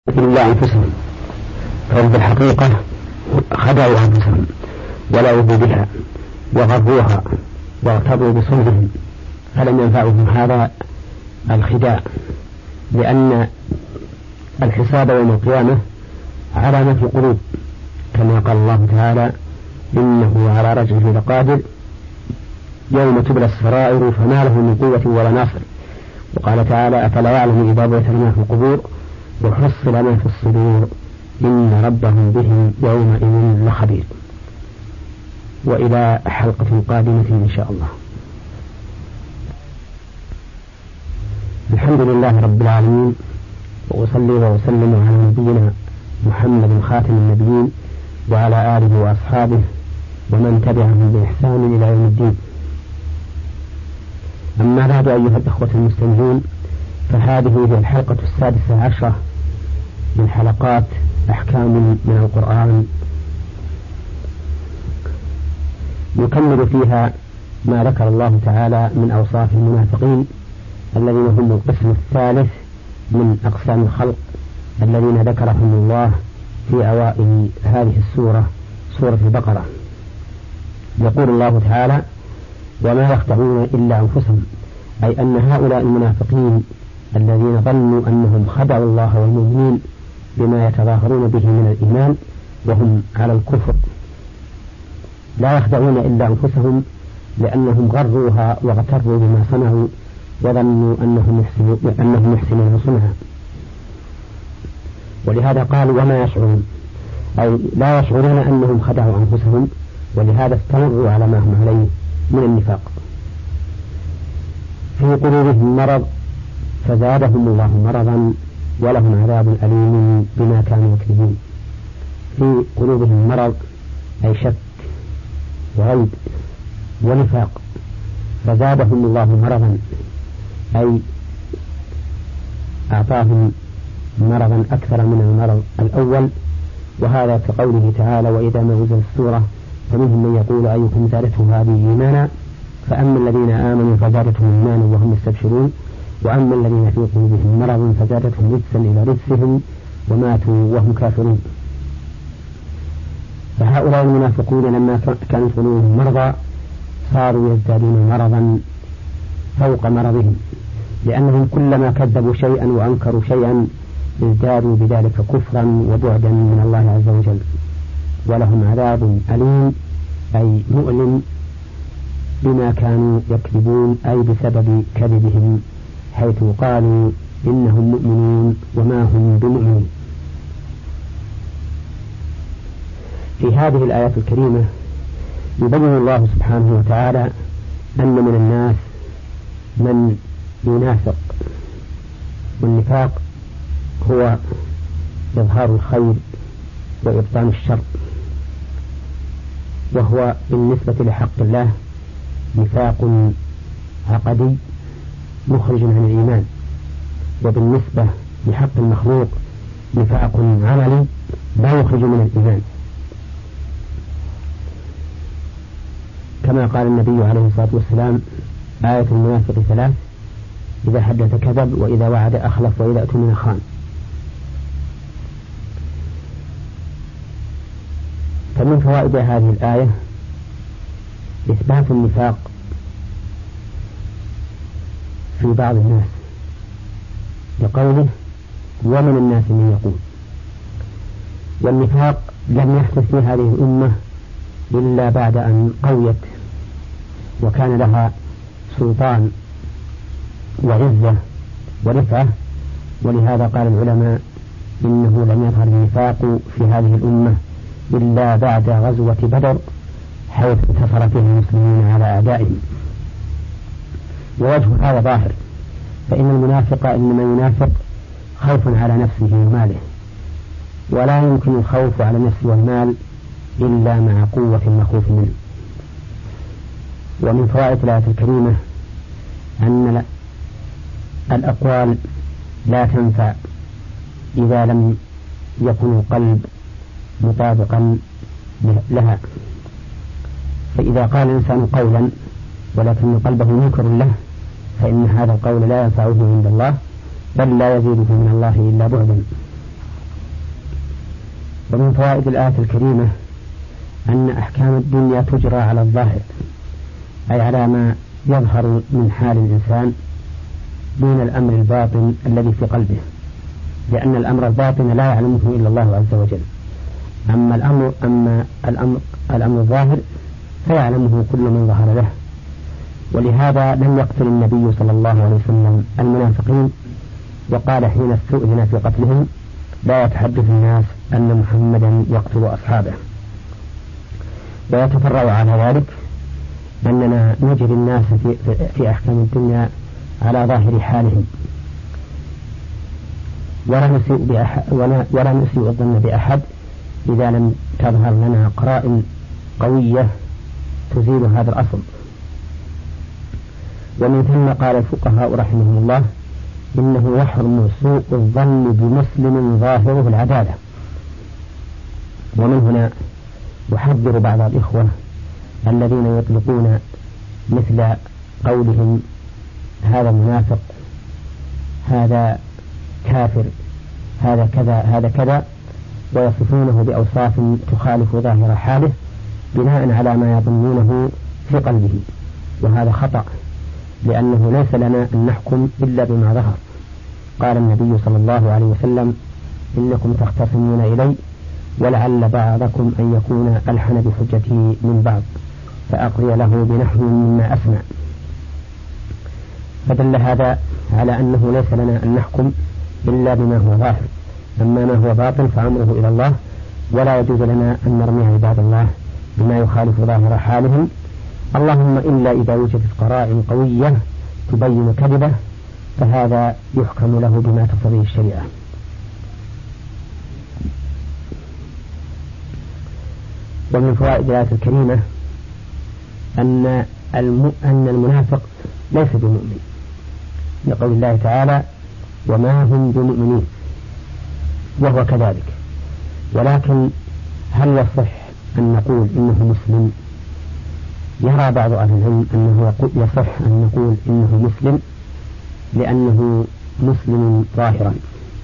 إلا أنفسهم، فهم بالحقيقة خدعوا أنفسهم ولعبوا بها وغروها واغتروا بصلبهم، فلم ينفعهم هذا الخداع، لأن الحساب يوم القيامة على ما في القلوب، كما قال الله تعالى: إنه على رجعه لقادر يوم تبلى السرائر فما له من قوة ولا ناصر. وقال تعالى: أفلا يعلم إذا بعثر ما في القبور وحصل ما في الصدور إن ربهم بهم يومئذ لخبير. وإلى حلقة قادمة إن شاء الله. الحمد لله رب العالمين، وأصلي وأسلم على نبينا محمد خاتم النبيين وعلى آله وأصحابه ومن تبعهم بإحسان إلى يوم الدين. أما بعد، أيها الأخوة المستمعون، فهذه هي الحلقة 16 من حلقات أحكام من القرآن، نكمل فيها ما ذكر الله تعالى من أوصاف المنافقين الذين هم القسم الثالث من أقسام الخلق الذين ذكرهم الله في أوائل هذه السورة، سورة البقرة. يقول الله تعالى: وما يخدعون إلا أنفسهم، أي أن هؤلاء المنافقين الذين ظنوا أنهم خدعوا الله والمؤمنين بما يتظاهرون به من الإيمان وهم على الكفر، لا يخدعون إلا أنفسهم، لأنهم غروها واغتروا بما صنعوا وظنوا أنهم يحسنون صنعا. ولهذا قالوا وما يشعرون، أي لا يشعرون أنهم خدعوا أنفسهم، ولهذا استمروا على ما هم عليه من النفاق. في قلوبهم مرض فزادهم الله مرضا ولهم عذاب أليم بما كانوا يكذبون. في قلوبهم مرض أي شك وعيب ونفاق، فزادهم الله مرضا أي أعطاهم مرضا أكثر من المرض الأول. وهذا كقوله تعالى: وإذا ما أنزلت السورة فمنهم من يقول أيكم زادته هذه إيمانا، فأما الذين آمنوا فزادتهم إيمانا وهم يستبشرون، وأما الذين في قلوبهم مرض فزادتهم رجسا إلى رجسهم وماتوا وهم كافرون. فهؤلاء المنافقون لما كانت قلوبهم مرضى صاروا يزدادون مرضا فوق مرضهم، لأنهم كلما كذبوا شيئا وأنكروا شيئا ازدادوا بذلك كفرا وبعدا من الله عز وجل، ولهم عذاب أليم أي مؤلم بما كانوا يكذبون، أي بسبب كذبهم، حيث قالوا إنهم مؤمنون وما هم بمؤمنين. في هذه الآيات الكريمة يبين الله سبحانه وتعالى أن من الناس من ينافق، والنفاق هو إظهار الخير وإبطان الشر، وهو بالنسبة لحق الله نفاق عقدي مخرج عن الإيمان، وبالنسبة لحق المخلوق نفاق عملي لا يخرج من الإيمان، كما قال النبي عليه الصلاة والسلام: آية المنافق 3: إذا حدث كذب، وإذا وعد أخلف، وإذا اؤتمن خان. فمن فوائد هذه الآية إثبات النفاق في بعض الناس، لقوله: ومن الناس من يقول. والنفاق لم يحدث في هذه الأمة إلا بعد أن قويت وكان لها سلطان وعزة ورفعة، ولهذا قال العلماء: إنه لم يظهر النفاق في هذه الأمة إلا بعد غزوة بدر، حيث انتصر فيه المسلمين على أعدائهم. ووجه هذا ظاهر، فإن المنافق إنما ينافق خوفا على نفسه وماله، ولا يمكن الخوف على النفس والمال إلا مع قوة المخوف منه. ومن فوائد الآية الكريمة أن الأقوال لا تنفع إذا لم يكن القلب مطابقا لها، فإذا قال الإنسان قولا ولكن قلبه منكر له فإن هذا القول لا ينفعه عند الله، بل لا يزيده من الله إلا بعدا. ومن فوائد الآية الكريمة أن أحكام الدنيا تجرى على الظاهر، أي على ما يظهر من حال الإنسان دون الأمر الباطن الذي في قلبه، لأن الأمر الباطن لا يعلمه إلا الله عز وجل. أما الأمر الظاهر فيعلمه كل من ظهر له. ولهذا لم يقتل النبي صلى الله عليه وسلم المنافقين، وقال حين استؤذن في قتلهم: لا يتحدث الناس أن محمدا يقتل أصحابه. ويتفرع على ذلك أننا نجري الناس في أحكام الدنيا على ظاهر حالهم، ولا نسيء الظن بأحد إذا لم تظهر لنا قرائن قوية تزيل هذا الأصل. ومن ثم قال الفقهاء رحمهم الله: إنه يحرم سوء الظن بمسلم ظاهره العدالة. ومن هنا يحذر بعض الإخوة الذين يطلقون مثل قولهم هذا منافق، هذا كافر، هذا كذا، هذا كذا، ويصفونه بأوصاف تخالف ظاهر حاله بناء على ما يظنونه في قلبه، وهذا خطأ، لأنه ليس لنا أن نحكم إلا بما ظهر. قال النبي صلى الله عليه وسلم: إنكم تختصمون إلي ولعل بعضكم أن يكون ألحن بحجته من بعض فأقضي له بنحو مما أسمع. فدل هذا على أنه ليس لنا أن نحكم إلا بما هو ظاهر، أما ما هو باطن فأمره إلى الله، ولا يجوز لنا أن نرمي عباد الله بما يخالف ظاهر حالهم، اللهم إلا إذا وجدت قرائن قوية تبين كذبه، فهذا يحكم له بما تقتضيه الشريعة. ومن فوائد الآية الكريمة أن المنافق ليس بمؤمن، لقول الله تعالى: وما هم بمؤمنين، وهو كذلك. ولكن هل يصح أن نقول إنه مسلم؟ يرى بعض أهل العلم أنه يصح أن نقول إنه مسلم لأنه مسلم ظاهرا،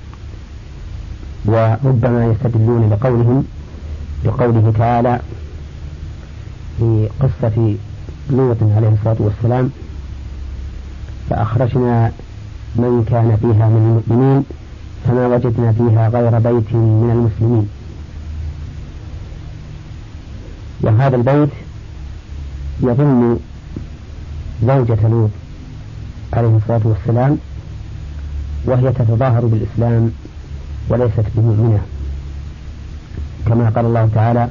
وربما يستدلون بقوله تعالى في قصة لوط عليه الصلاة والسلام: فأخرجنا من كان فيها من المؤمنين فما وجدنا فيها غير بيت من المسلمين. وهذا البيت يضم زوجة لوط عليه الصلاة والسلام، وهي تتظاهر بالإسلام وليست بمؤمنة، كما قال الله تعالى: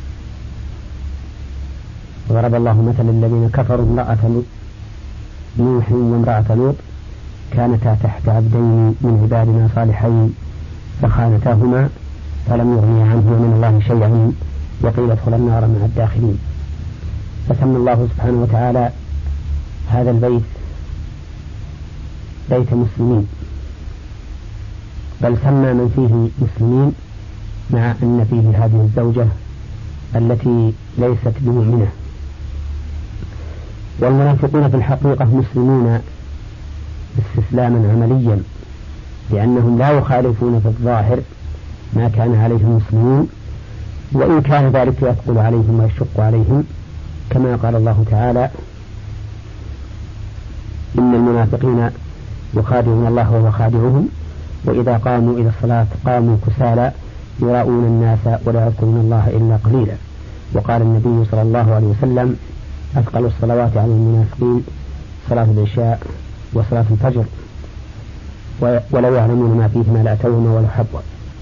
ضرب الله مثلا الذين كفروا امرأة نوح وامرأة لوط كانتا تحت عبدين من عبادنا صالحين فخانتاهما فلم يغنيا عنهما من الله شيئا وقيل ادخلا النار مع الداخلين. فسمى الله سبحانه وتعالى هذا البيت بيت مسلمين، بل سمى من فيه مسلمين مع أن فيه هذه الزوجة التي ليست بمؤمنة. والمنافقون في الحقيقة مسلمون استسلاما عمليا، لأنهم لا يخالفون في الظاهر ما كان عليه المسلمين، وإن كان ذلك يثقل عليهم ويشق عليهم، كما قال الله تعالى: إن المنافقين يخادعون الله وهو خادعهم وإذا قاموا إلى الصلاة قاموا كسالى يراؤون الناس ولا يذكرون الله إلا قليلا. وقال النبي صلى الله عليه وسلم: أثقل الصلوات على المنافقين صلاة العشاء وصلاة الفجر، ولو يعلمون ما فيهما لأتوهما ولو حبوا.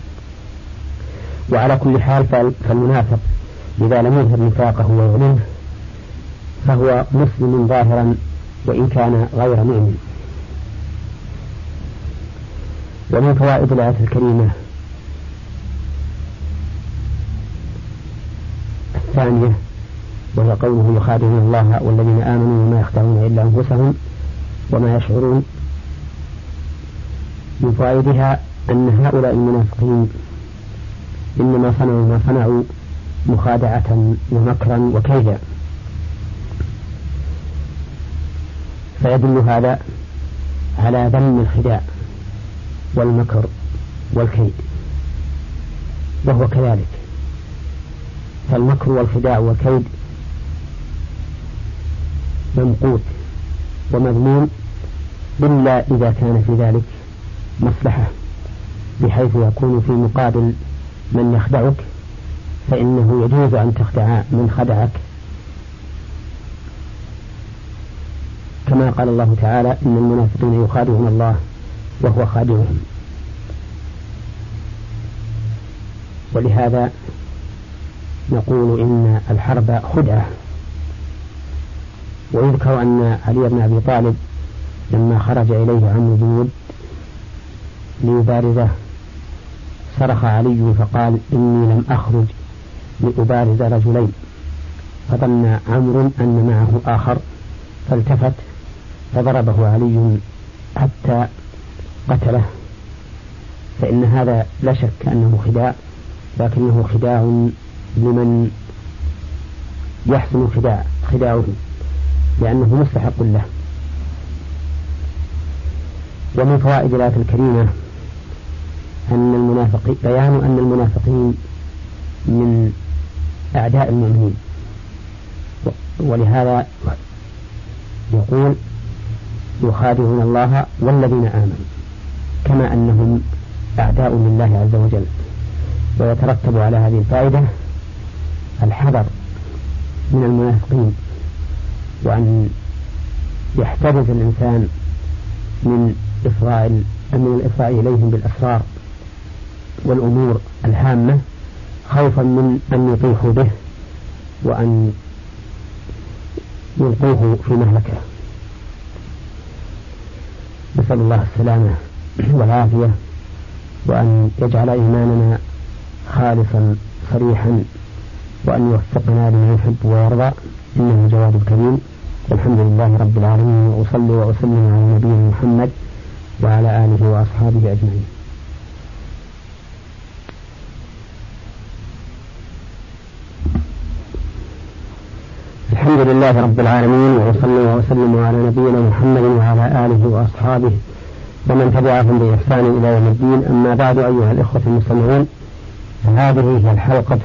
وعلى كل حال فالمنافق إذا لم يظهر نفاقه ويعلنه فهو مسلم ظاهرا وإن كان غير مؤمن. ومن فوائد الآية الكريمة الثانية وهي قوله: يخادعون الله والذين آمنوا وما يخدعون إلا أنفسهم وما يشعرون. من فوائدها أن هؤلاء المنافقين إنما صنعوا ما صنعوا مخادعة ومكرا وكيدا، فيدل هذا على ذم الخداع والمكر والكيد، وهو كذلك، فالمكر والخداع والكيد ممقوت ومذموم إلا إذا كان في ذلك مصلحة، بحيث يكون في مقابل من يخدعك، فإنه يجوز أن تخدع من خدعك، كما قال الله تعالى: إن المنافقين يخادعون الله وهو خادعهم. ولهذا نقول إن الحرب خدعة. ويذكر أن علي بن أبي طالب لما خرج إليه عمرو بن ود ليبارزه صرخ علي فقال: إني لم أخرج لأبارز رجلين، فظن عمرو أن معه آخر فالتفت فضربه علي حتى قتله. فإن هذا لا شك أنه خداع، لكنه خداع لمن يحسن خداعه لأنه مستحق له. ومن فوائد الآية الكريمة بيان أن المنافقين من أعداء المؤمنين، ولهذا يقول: يخادعون الله والذين آمنوا، كما أنهم أعداء لله عز وجل. ويترتب على هذه الفائدة الحذر من المنافقين، وأن يحترز الإنسان من الإفراء إليهم بالأسرار والأمور الهامة، خوفا من أن يطيحوا به وأن يلقوه في مهلكة. نسأل الله السلامة والعافية، وأن يجعل إيماننا خالصا صريحا، وأن يوفقنا لما يحب ويرضى، إنه جواد كريم. والحمد لله رب العالمين، وأصلي وأسلم على نبينا محمد وعلى آله وأصحابه أجمعين. الحمد لله رب العالمين، وأصلي وأسلم على نبينا محمد وعلى آله وأصحابه ومن تبعهم بإحسان إلى يوم الدين. أما بعد، أيها الإخوة المستمعون، هذه هي الحلقة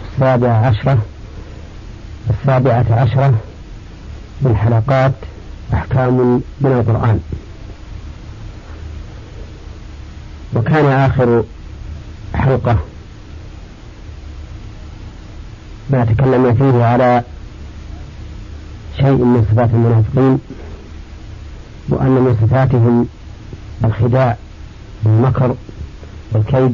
17 من حلقات أحكام من القرآن. وكان آخر حلقة ما تكلمنا فيه على شيء من صفات المنافقين، وأن من صفاتهم الخداع والمكر والكيد.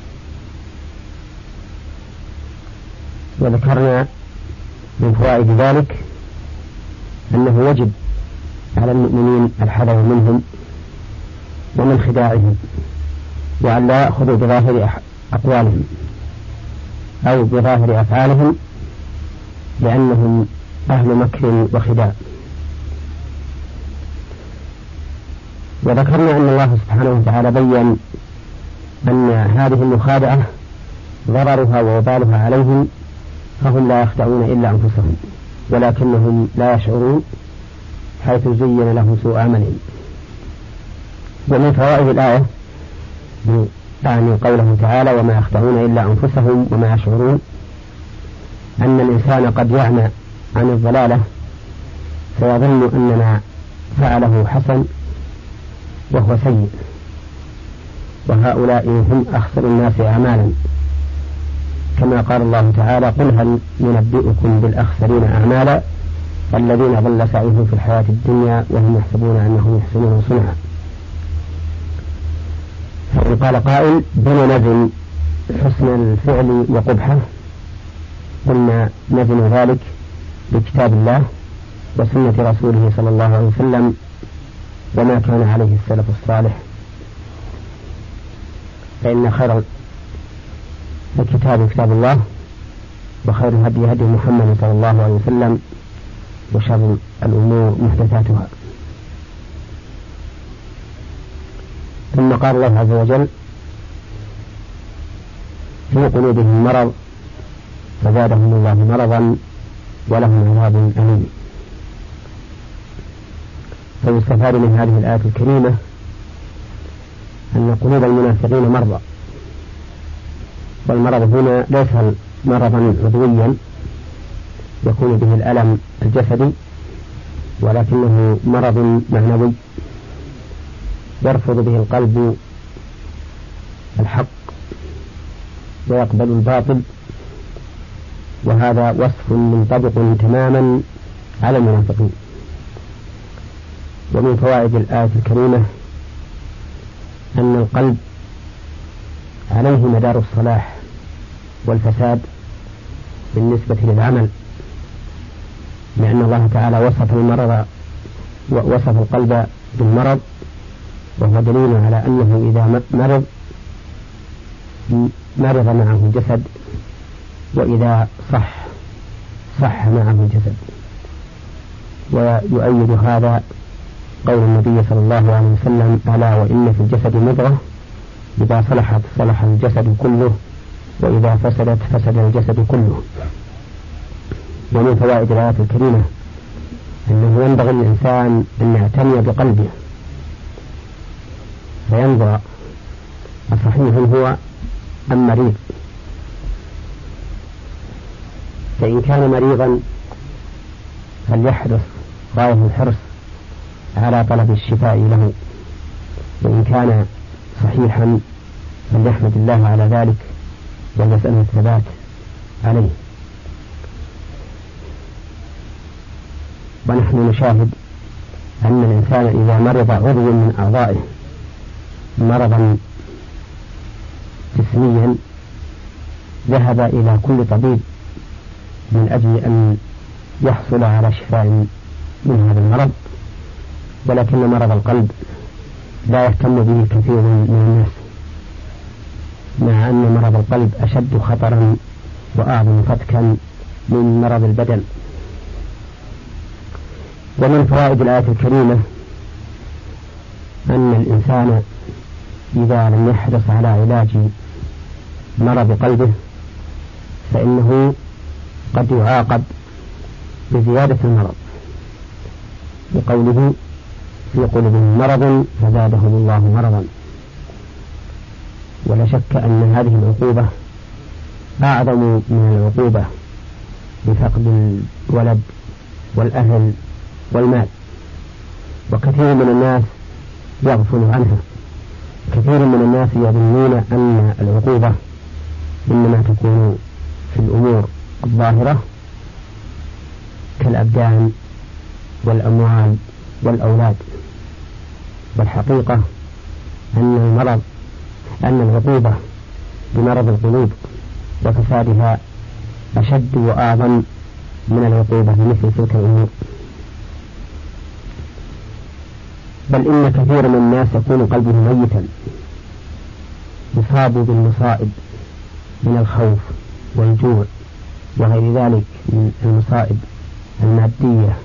وذكرنا من فوائد ذلك أنه يجب على المؤمنين الحذر منهم ومن خداعهم، وأن لا يأخذوا بظاهر أقوالهم أو بظاهر أفعالهم، لأنهم أهل مكر وخداع. وذكرنا أن الله سبحانه وتعالى بيّن أن هذه المخادعة ضررها ووبالها عليهم، فهم لا يخدعون إلا أنفسهم ولكنهم لا يشعرون، حيث زين لهم سوء عملهم. ومن فوائد الآية يعني قوله تعالى: وما يخدعون إلا أنفسهم وما يشعرون، أن الإنسان قد يعمى عن الضلالة فيظن أن ما فعله حسن وهو سيء، وهؤلاء هم أخسر الناس أعمالا، كما قال الله تعالى: قل هل ننبئكم بالأخسرين أعمالا الذين ضل سعيهم في الحياة الدنيا وهم يحسبون أنهم يحسنون صنعا. فإن قال قائل: بما نزن حسن الفعل وقبحه؟ قلنا نزن ذلك بكتاب الله وسنة رسوله صلى الله عليه وسلم وما كان عليه السلف الصالح، فإن خير الكتاب كتاب الله، وخير الهدي هدي محمد صلى الله عليه وسلم، وشر الأمور محدثاتها. ثم قال الله عز وجل: في قلوبهم مرض فزادهم الله مرضا ولهم عذاب أليم. فيستفاد من هذه الآية الكريمة أن قلوب المنافقين مرضى، والمرض هنا ليس مرضا عضويا يكون به الألم الجسدي، ولكنه مرض معنوي يرفض به القلب الحق ويقبل الباطل، وهذا وصف منطبق تماما على المنافقين. ومن فوائد الآية الكريمة أن القلب عليه مدار الصلاح والفساد بالنسبة للعمل، لأن الله تعالى وصف القلب بالمرض، وهو دليل على أنه إذا مرض معه الجسد، وإذا صح معه الجسد. ويؤيد هذا قول النبي صلى الله عليه وسلم: ألا وإن في الجسد مضغة إذا صلحت صلح الجسد كله وإذا فسدت فسد الجسد كله. ومن فوائد الآية الكريمة أنه ينبغي للإنسان أن يعتني بقلبه فينظر أصحيح هو أم مريض، فإن كان مريضا فليحرص غاية الحرص على طلب الشفاء له، وإن كان صحيحا فليحمد الله على ذلك ويسأل الثبات عليه. ونحن نشاهد أن الإنسان إذا مرض عضو من أعضائه مرضا جسميا ذهب إلى كل طبيب من أجل أن يحصل على شفاء من هذا المرض، ولكن مرض القلب لا يهتم به كثير من الناس، مع أن مرض القلب أشد خطرا وأعظم فتكا من مرض البدن. ومن فوائد الآية الكريمة أن الإنسان إذا لم يحرص على علاج مرض قلبه فإنه قد يعاقب بزيادة المرض، بقوله: في قلوبهم مرض فزادهم الله مرضا. ولا شك أن هذه العقوبة أعظم من العقوبة بفقد الولد والأهل والمال، وكثير من الناس يغفل عنها. كثير من الناس يظنون أن العقوبة إنما تكون في الأمور الظاهرة كالأبدان والأموال والأولاد، والحقيقة أن العقوبة بمرض القلوب وفسادها أشد وأعظم من العقوبة بمثل تلك الأمور. بل إن كثير من الناس يكون قلبه ميتا يصاب بالمصائب من الخوف والجوع وغير ذلك من المصائب المادية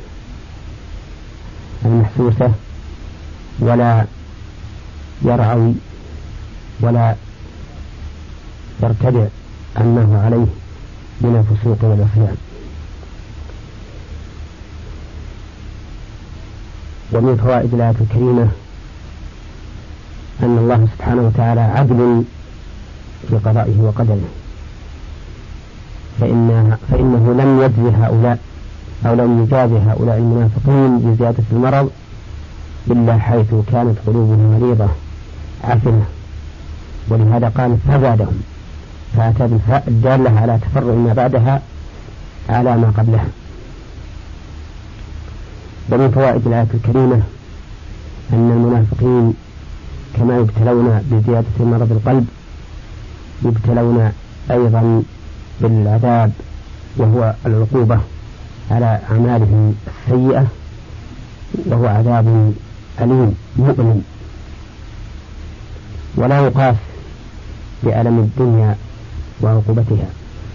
المحسوسة، ولا يرعوي ولا يرتدع أنه عليه من الفسوق والعصيان. ومن فوائد الآية الكريمة أن الله سبحانه وتعالى عدل في قضائه وقدره، فإنه لم يجزي هؤلاء أو لم يجازي هؤلاء المنافقين بزيادة المرض إلا حيث كانت قلوبهم مريضة عفنة، ولهذا قال فزادهم، فأتى بالفاء الدالة على تفرع ما بعدها على ما قبلها. ومن فوائد الآية الكريمة أن المنافقين كما يبتلون بزيادة مرض القلب يبتلون أيضا بالعذاب، وهو العقوبة على أعمالهم السيئة، وهو عذاب أليم مؤلم ولا يقاس بألم الدنيا وعقوبتها،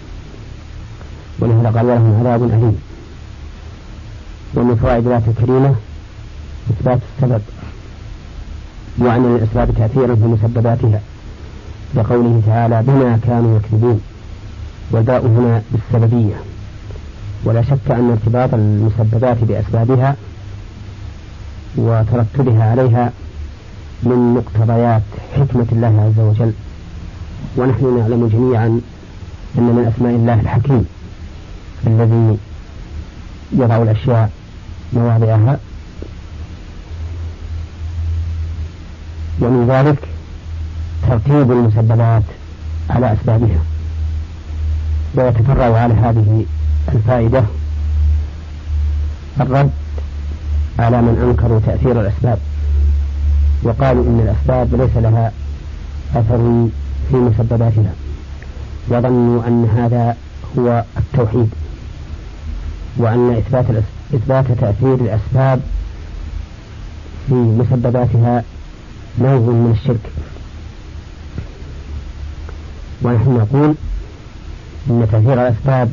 ولهذا قال: ولهم عذاب أليم. ومن فوائد الآية الكريمة إثبات السبب، وأن للأسباب تأثيرا في مسبباتها، لقوله تعالى: بما كانوا يكذبون، والباء هنا بالسببية. ولا شك أن ارتباط المسببات بأسبابها وترتبها عليها من مقتضيات حكمة الله عز وجل، ونحن نعلم جميعا أن من أسماء الله الحكيم الذي يضع الأشياء مواضعها، ومن ذلك ترتيب المسببات على أسبابها. ويتفرع على هذه الفائدة الرد على من أنكروا تأثير الأسباب وقالوا إن الأسباب ليس لها أثر في مسبباتها، وظنوا أن هذا هو التوحيد، وأن إثبات تأثير الأسباب في مسبباتها نوع من الشرك. ونحن نقول إن تأثير الأسباب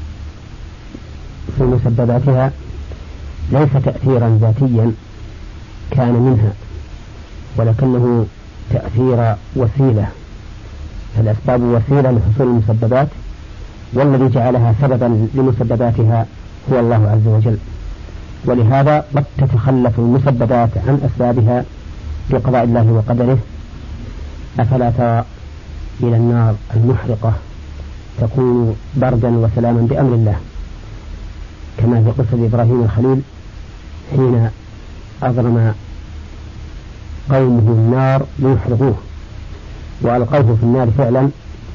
في مسبباتها ليس تأثيرا ذاتيا كان منها، ولكنه تأثير وسيلة. الأسباب وسيلة لحصول المسببات، والذي جعلها سببا لمسبباتها هو الله عز وجل. ولهذا قد تتخلف المسببات عن أسبابها بقضاء الله وقدره. أفلا ترى إلى النار المحرقة تكون بردا وسلاما بأمر الله، كما في قصة إبراهيم الخليل حين أضرم قومه النار ليحرقوه وألقوه في النار فعلا،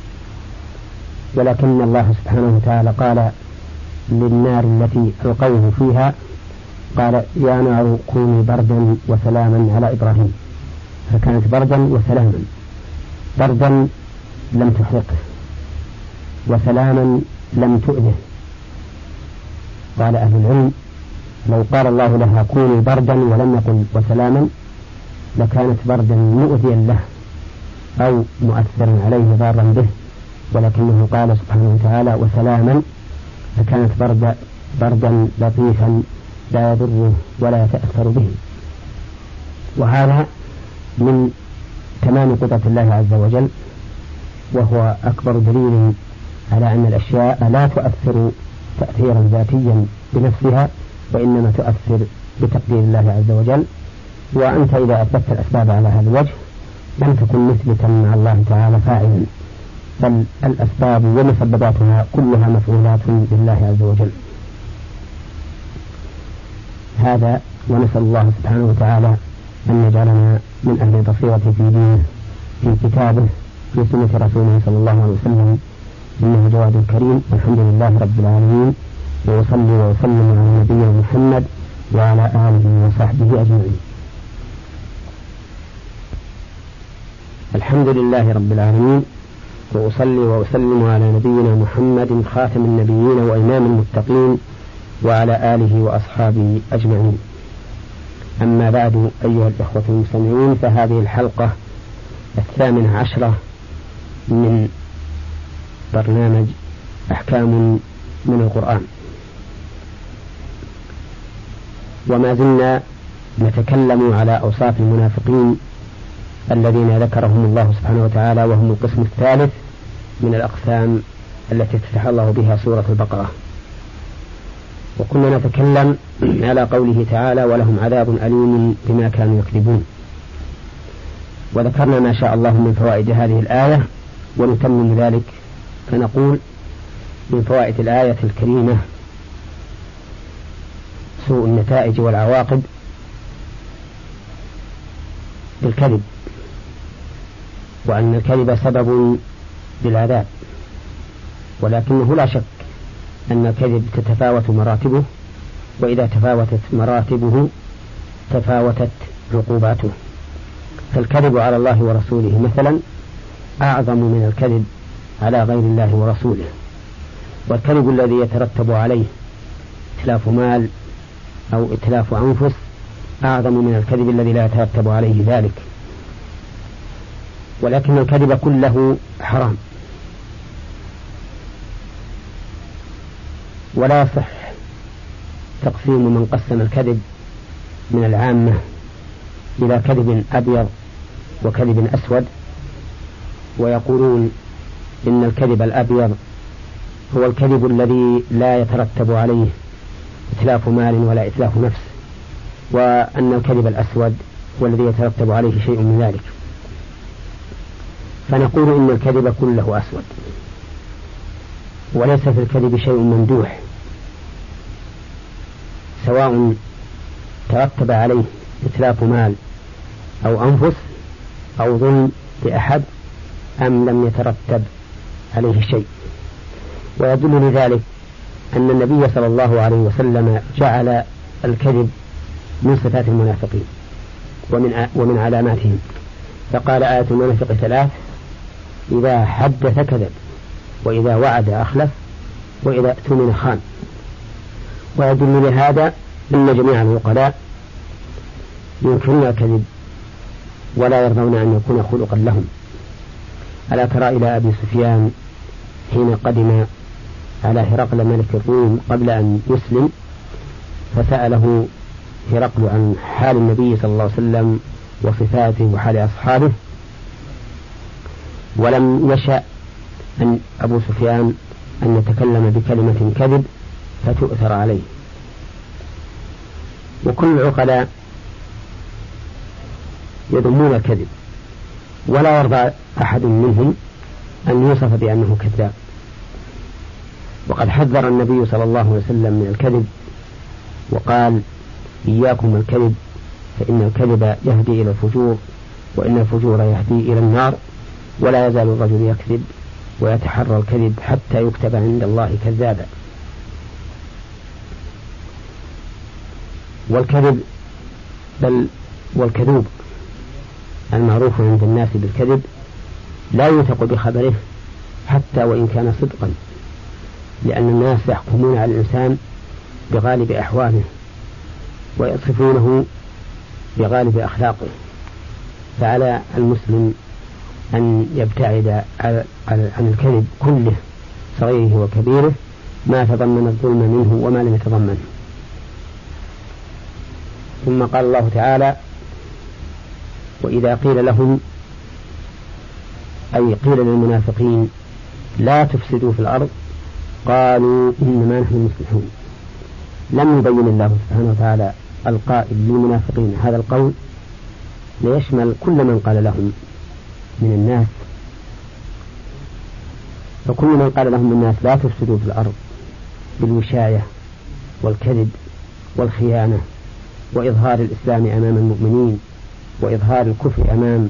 ولكن الله سبحانه وتعالى قال للنار التي ألقوه فيها، قال يا نار كوني بردا وسلاما على إبراهيم، فكانت بردا وسلاما. بردا لم تحرقه، وسلاما لم تؤذه. قال أهل العلم لو قال الله لها كوني بردا ولم يقل وسلاما لكانت بردا مؤذيا له أو مؤثرا عليه ضارا به، ولكنه قال سبحانه وتعالى وسلاما، فكانت بردا لطيفا لا يضره ولا يتأثر به. وهذا من تمام قدرة الله عز وجل، وهو أكبر دليل على أن الأشياء لا تؤثر تأثيرا ذاتيا بنفسها، وإنما تؤثر بتقدير الله عز وجل. وأنت إذا أثبت الأسباب على هذا الوجه لم تكن مثبتا مع الله تعالى فاعلا، بل الأسباب ومسبباتها كلها مفعولات بالله عز وجل. هذا، ونسأل الله سبحانه وتعالى أن يجعلنا من أهل البصيرة في دينه في كتابه في سنة رسوله صلى الله عليه وسلم، إنه جواد كريم. والحمد لله رب العالمين، وأصلي وأسلم على نبينا محمد وعلى آله وصحبه أجمعين. الحمد لله رب العالمين، وأصلي وأسلم على نبينا محمد خاتم النبيين وإمام المتقين وعلى آله وأصحابه أجمعين. أما بعد، أيها الإخوة المستمعون، فهذه الحلقة 18 من برنامج أحكام من القرآن، وما زلنا نتكلم على أوصاف المنافقين الذين ذكرهم الله سبحانه وتعالى، وهم القسم الثالث من الأقسام التي افتتح الله بها سورة البقرة. وكنا نتكلم على قوله تعالى ولهم عذاب أليم بما كانوا يكذبون، وذكرنا ما شاء الله من فوائد هذه الآية، ونتمم ذلك فنقول من فوائد الآية الكريمة سوء النتائج والعواقب بالكذب، وأن الكذب سبب للعذاب، ولكنه لا شك أن الكذب تتفاوت مراتبه، وإذا تفاوتت مراتبه تفاوتت عقوباته. فالكذب على الله ورسوله مثلا أعظم من الكذب على غير الله ورسوله، والكذب الذي يترتب عليه إتلاف مال أو إتلاف أنفس أعظم من الكذب الذي لا يترتب عليه ذلك. ولكن الكذب كله حرام، ولا يصح تقسيم من قسم الكذب من العامة إلى كذب أبيض وكذب أسود، ويقولون إن الكذب الأبيض هو الكذب الذي لا يترتب عليه إتلاف مال ولا إتلاف نفس، وأن الكذب الأسود هو الذي يترتب عليه شيء من ذلك. فنقول إن الكذب كله أسود، وليس في الكذب شيء ممدوح، سواء ترتب عليه إتلاف مال أو أنفس أو ظلم لأحد أم لم يترتب عليه شيء. ويدل لذلك أن النبي صلى الله عليه وسلم جعل الكذب من صفات المنافقين ومن علاماتهم، فقال آية المنافق 3: إذا حدث كذب، وإذا وعد أخلف، وإذا اؤتمن خان. ويدل لهذا أن جميع العقلاء ينكرون الكذب ولا يرضون أن يكون خلقا لهم. ألا ترى إلى أبي سفيان حين قدم على هرقل ملك الروم قبل أن يسلم، فسأله هرقل عن حال النبي صلى الله عليه وسلم وصفاته وحال أصحابه، ولم يشأ أن أبو سفيان أن يتكلم بكلمة كذب فتؤثر عليه. وكل العقلاء يذمون الكذب، ولا يرضى أحد منهم أن يوصف بأنه كذاب. وقد حذر النبي صلى الله عليه وسلم من الكذب وقال: إياكم الكذب فإن الكذب يهدي إلى الفجور، وإن الفجور يهدي إلى النار، ولا يزال الرجل يكذب ويتحرى الكذب حتى يكتب عند الله كذابا. والكذب بل والكذوب المعروف عند الناس بالكذب لا يوثق بخبره حتى وإن كان صدقا، لأن الناس يحكمون على الإنسان بغالب أحواله ويصفونه بغالب أخلاقه. فعلى المسلم أن يبتعد عن الكذب كله صغيره وكبيره، ما تضمن الظلم منه وما لم يتضمنه. ثم قال الله تعالى: وإذا قيل لهم، أي قيل للمنافقين: لا تفسدوا في الأرض، قالوا إنما نحن مصلحون. لم يبين الله سبحانه وتعالى القائل للمنافقين هذا القول ليشمل كل من قال لهم من الناس، فكل من قال لهم الناس لا تفسدوا في الأرض بالوشاية والكذب والخيانة وإظهار الإسلام أمام المؤمنين وإظهار الكفر أمام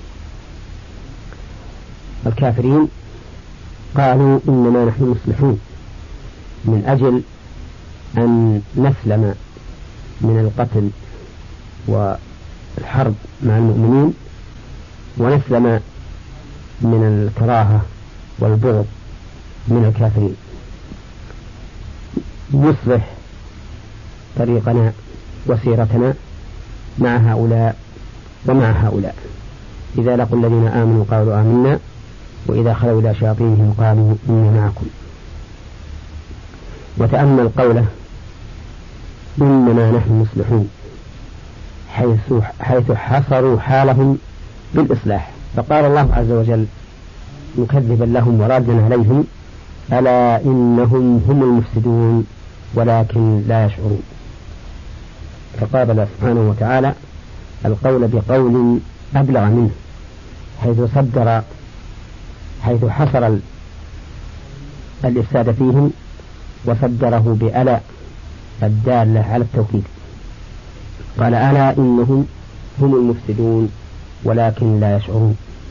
الكافرين، قالوا إنما نحن مصلحون، من أجل أن نسلم من القتل والحرب مع المؤمنين، ونسلم من الكراهة والبغض من الكافرين، نصلح طريقنا وسيرتنا مع هؤلاء ومع هؤلاء. إذا لقوا الذين آمنوا قالوا آمنا، وإذا خلوا إلى شياطينهم قالوا إنا معكم. وتأمل قوله إنما نحن مصلحون، حيث حصروا حالهم بالإصلاح. فقال الله عز وجل مكذبا لهم ورادا عليهم: ألا إنهم هم المفسدون ولكن لا يشعرون. فقابل سبحانه وتعالى القول بقول أبلغ منه، حيث حصر الإفساد فيهم وصدره بألا الدالة على التوكيد. قال: ألا إنهم هم المفسدون ولكن لا يشعرون.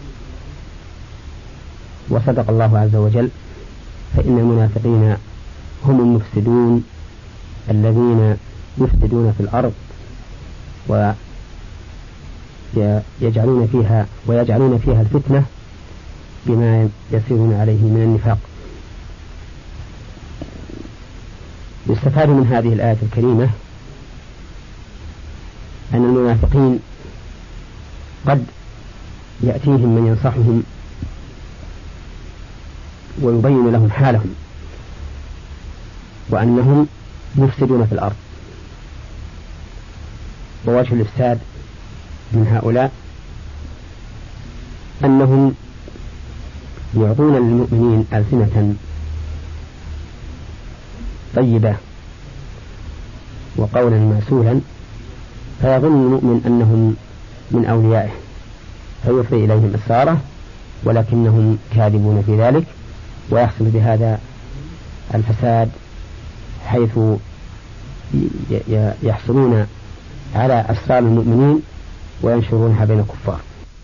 وصدق الله عز وجل، فإن المنافقين هم المفسدون الذين يفسدون في الأرض ويجعلون فيها الفتنة بما يسيرون عليه من النفاق. يستفاد من هذه الآية الكريمة أن المنافقين قد يأتيهم من ينصحهم ويبين لهم حالهم وأنهم يفسدون في الأرض. ووجه الإفساد من هؤلاء أنهم يعطون للمؤمنين ألسنة طيبة وقولا ماسولا، فيظن المؤمن أنهم من أوليائه فيفضي إليهم إسراره ولكنهم كاذبون في ذلك، ويحصل بهذا الفساد حيث يحصلون على أسرار المؤمنين وينشرونها بين الكفار.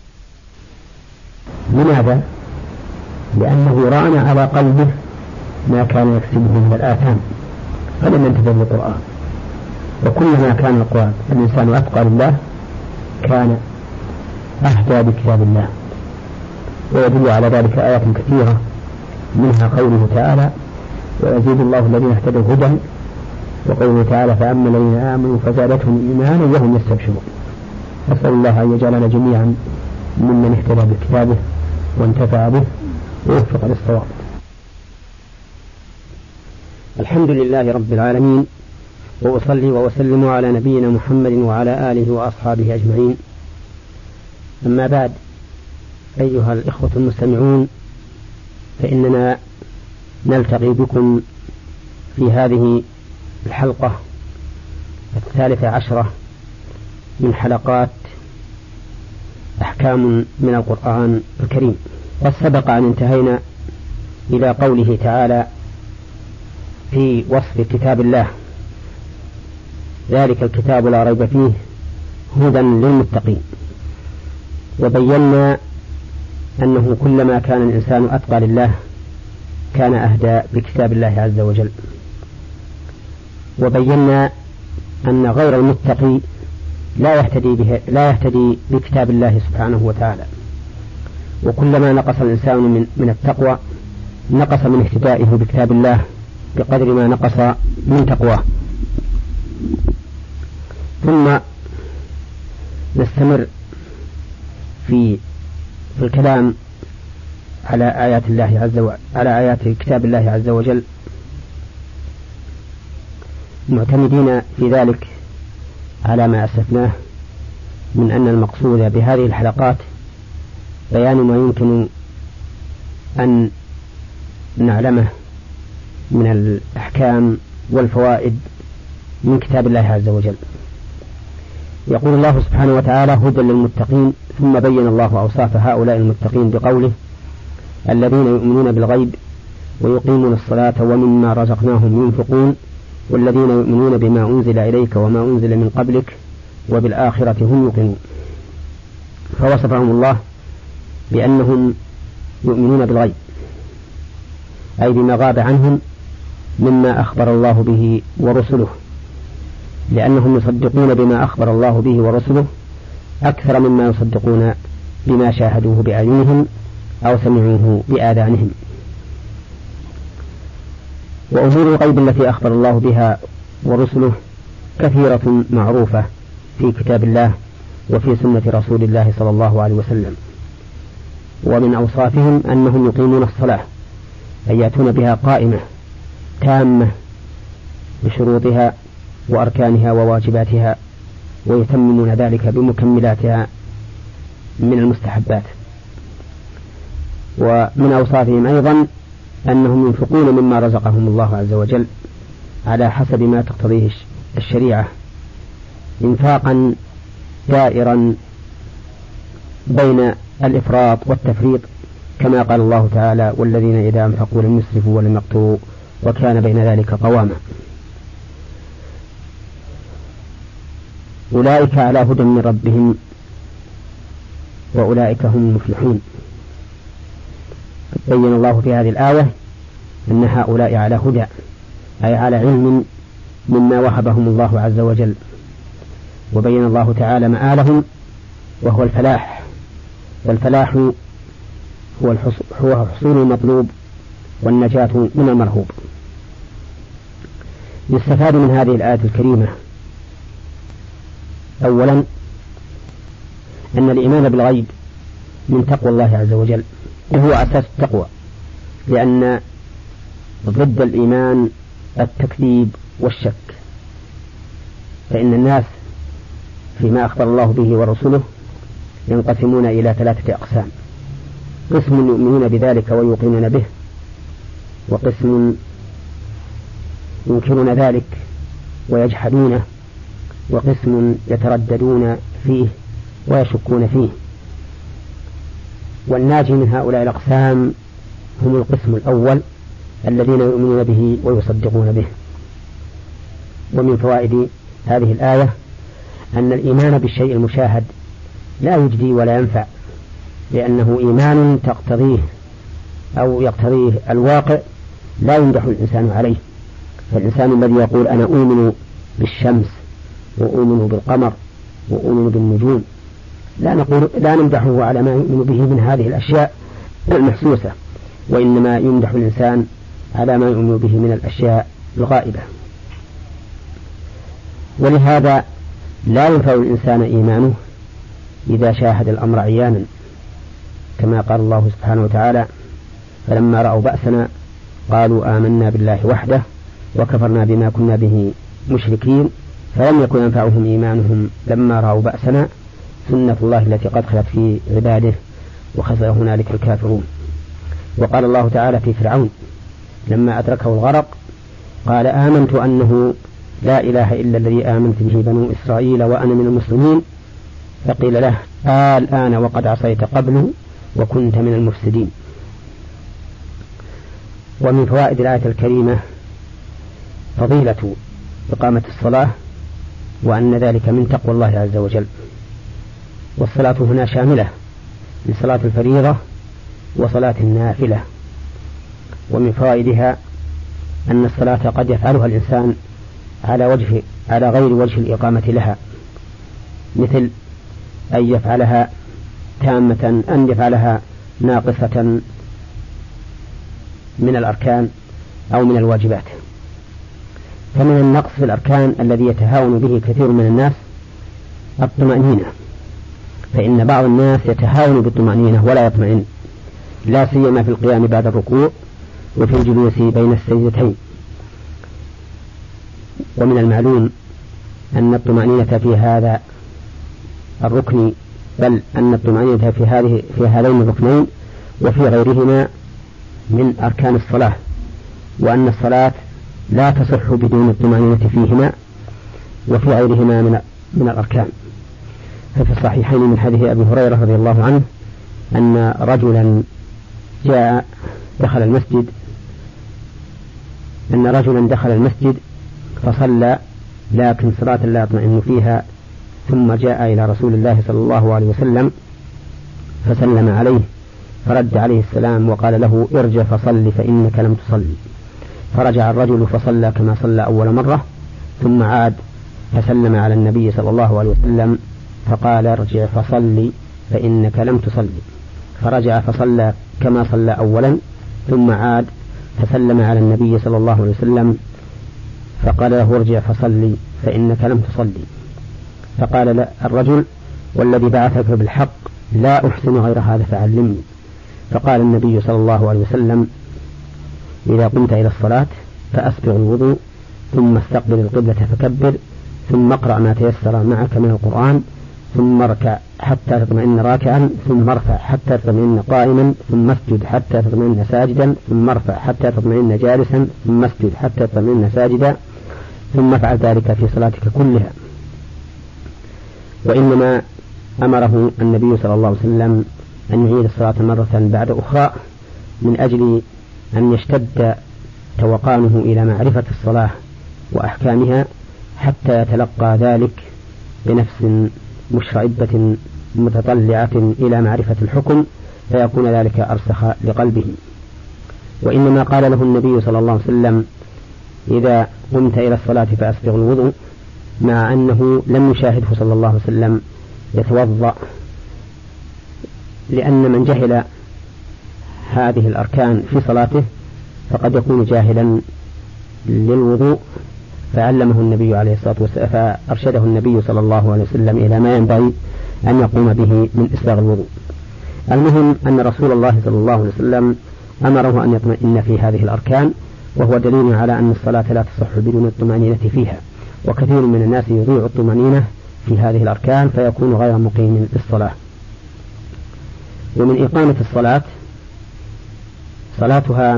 لماذا؟ لأنه ران على قلبه ما كان يكسبه من الآثام فلم ينتبه للقرآن. وكلما كان الإنسان أتقى لله كان أهدى بكتاب الله، ويدل على ذلك آيات كثيرة، منها قوله تعالى: ويزيد الله الذين اهتدوا هدى، وقوله تعالى: فأما الذين آمنوا فزادتهم إيمانا وهم يستبشرون. أسأل الله أن يجعلنا جميعا ممن اهتدى بكتابه وانتفع به ووفق للصواب. الحمد لله رب العالمين، وأصلي وأسلم على نبينا محمد وعلى آله وأصحابه أجمعين. أما بعد، أيها الإخوة المستمعون، فإننا نلتقي بكم في هذه الحلقة 13 من حلقات أحكام من القرآن الكريم. قد سبق أن انتهينا إلى قوله تعالى في وصف كتاب الله: ذلك الكتاب لا ريب فيه هدى للمتقين. وبينا أنه كلما كان الإنسان أتقى لله كان أهدى بكتاب الله عز وجل. وبينا أن غير المتقي لا يهتدي بكتاب الله سبحانه وتعالى. وكلما نقص الإنسان من التقوى نقص من اهتدائه بكتاب الله بقدر ما نقص من تقواه. ثم نستمر في الكلام على آيات الله على آيات كتاب الله عز وجل، معتمدين في ذلك على ما أسلفناه من أن المقصود بهذه الحلقات بيان ما يمكن أن نعلمه من الأحكام والفوائد من كتاب الله عز وجل. يقول الله سبحانه وتعالى: هدى للمتقين. ثم بين الله أوصاف هؤلاء المتقين بقوله: الذين يؤمنون بالغيب ويقيمون الصلاة ومما رزقناهم ينفقون والذين يؤمنون بما أنزل إليك وما أنزل من قبلك وبالآخرة هم يوقنون. فوصفهم الله بأنهم يؤمنون بالغيب، أي بما غاب عنهم مما أخبر الله به ورسله، لأنهم يصدقون بما أخبر الله به ورسله أكثر مما يصدقون بما شاهدوه بأعينهم أو سمعوه بآذانهم. وأمور الغيب التي أخبر الله بها ورسله كثيرة معروفة في كتاب الله وفي سنة رسول الله صلى الله عليه وسلم. ومن أوصافهم أنهم يقيمون الصلاة، أي يأتون بها قائمة تامة بشروطها وأركانها وواجباتها، ويتممون ذلك بمكملاتها من المستحبات. ومن أوصافهم أيضا أنهم ينفقون مما رزقهم الله عز وجل على حسب ما تقتضيه الشريعة، إنفاقا دائرا بين الإفراط والتفريط، كما قال الله تعالى: والذين إذا أنفقوا لم يسرفوا ولم يقتروا وكان بين ذلك قواما. أولئك على هدى من ربهم وأولئك هم المفلحون. بين الله في هذه الآية أن هؤلاء على هدى، أي على علم مما وهبهم الله عز وجل. وبين الله تعالى مآلهم وهو الفلاح، والفلاح هو حصول المطلوب والنجاة من المرهوب. يستفاد من هذه الآية الكريمة أولا أن الإيمان بالغيب من تقوى الله عز وجل، وهو أساس التقوى، لأن ضد الإيمان التكذيب والشك. فإن الناس فيما أخبر الله به ورسوله ينقسمون إلى 3 أقسام: قسم يؤمنون بذلك ويوقنون به، وقسم ينكرون ذلك ويجحدونه، وقسم يترددون فيه ويشكون فيه. والناجي من هؤلاء الأقسام هم القسم الأول الذين يؤمنون به ويصدقون به. ومن فوائد هذه الآية أن الإيمان بالشيء المشاهد لا يجدي ولا ينفع، لأنه إيمان تقتضيه أو يقتضيه الواقع لا يمدح الإنسان عليه. فالإنسان الذي يقول أنا أؤمن بالشمس وأؤمن بالقمر وأؤمن بالنجوم لا نمدحه على ما يؤمن به من هذه الأشياء المحسوسة، وإنما يمدح الإنسان على ما يؤمن به من الأشياء الغائبة. ولهذا لا ينفع الإنسان إيمانه إذا شاهد الأمر عيانا، كما قال الله سبحانه وتعالى فلما رأوا بأسنا قالوا آمنا بالله وحده وكفرنا بما كنا به مشركين فلم يكن ينفعهم إيمانهم لما رأوا بأسنا سنة الله التي قد خلت في عباده وخسر هنالك الكافرون. وقال الله تعالى في فرعون لما أدركه الغرق قال آمنت أنه لا إله إلا الذي آمنت به بنو إسرائيل وأنا من المسلمين، فقيل له الآن وقد عصيت قبل وكنت من المفسدين. ومن فوائد الآية الكريمة فضيلة إقامة الصلاة، وأن ذلك من تقوى الله عز وجل. والصلاة هنا شاملة لصلاة الفريضة وصلاة النافلة. ومن فوائدها أن الصلاة قد يفعلها الإنسان على غير وجه الإقامة لها، مثل أن يفعلها تامة، أن يفعلها ناقصة من الأركان أو من الواجبات. فمن النقص في الأركان الذي يتهاون به كثير من الناس الطمأنينة، فإن بعض الناس يتهاون بالطمأنينة ولا يطمئن، لا سيما في القيام بعد الركوع وفي الجلوس بين السجدتين. ومن المعلوم أن الطمأنينة في هذا الركن، بل أن الطمأنينة في هذين الركنين وفي غيرهما من أركان الصلاة، وأن الصلاة لا تصح بدون الطمأنينة فيهما وفي غيرهما من الأركان. ففي الصحيحين من حديث أبي هريرة رضي الله عنه أن رجلا دخل المسجد فصلى لكن صلاة لا يطمئن فيها، ثم جاء إلى رسول الله صلى الله عليه وسلم فسلم عليه فرد عليه السلام وقال له ارجع فصل فإنك لم تصلي. فرجع الرجل فصلى كما صلى أول مرة، ثم عاد فسلم على النبي صلى الله عليه وسلم فقال ارجع فصل فإنك لم تصلي. فرجع فصلى كما صلى أولا، ثم عاد فسلم على النبي صلى الله عليه وسلم فقال له ارجع فصلي فإنك لم تصلي. فقال الرجل والذي بعثك بالحق لا أحسن غير هذا فعلمني. فقال النبي صلى الله عليه وسلم إذا قمت إلى الصلاة فأسبغ الوضوء ثم استقبل القبلة فكبر، ثم اقرأ ما تيسر معك من القرآن، ثم اركع حتى تطمئن راكعا، ثم ارفع حتى تطمئن قائما، ثم اسجد حتى تطمئن ساجدا، ثم ارفع حتى تطمئن جالسا، ثم اسجد حتى تطمئن ساجدا، ثم افعل ذلك في صلاتك كلها. وإنما أمره النبي صلى الله عليه وسلم أن يعيد الصلاة مرة بعد أخرى من أجل أن يشتد توقانه إلى معرفة الصلاة وأحكامها، حتى يتلقى ذلك بنفس مشرعبة متطلعة إلى معرفة الحكم، فيكون ذلك أرسخ لقلبه. وإنما قال له النبي صلى الله عليه وسلم إذا قمت إلى الصلاة فأسبغ الوضوء، مع أنه لم يشاهده صلى الله عليه وسلم يتوضأ، لأن من جهل هذه الأركان في صلاته فقد يكون جاهلا للوضوء، فعلمه النبي عليه الصلاة والسلام، فأرشده النبي صلى الله عليه وسلم إلى ما ينبغي أن يقوم به من إسباغ الوضوء. المهم أن رسول الله صلى الله عليه وسلم أمره أن يطمئن في هذه الأركان، وهو دليل على أن الصلاة لا تصح بدون الطمأنينة فيها. وكثير من الناس يضيع الطمأنينة في هذه الأركان فيكون غير مقيم للصلاة. ومن إقامة الصلاة صلاتها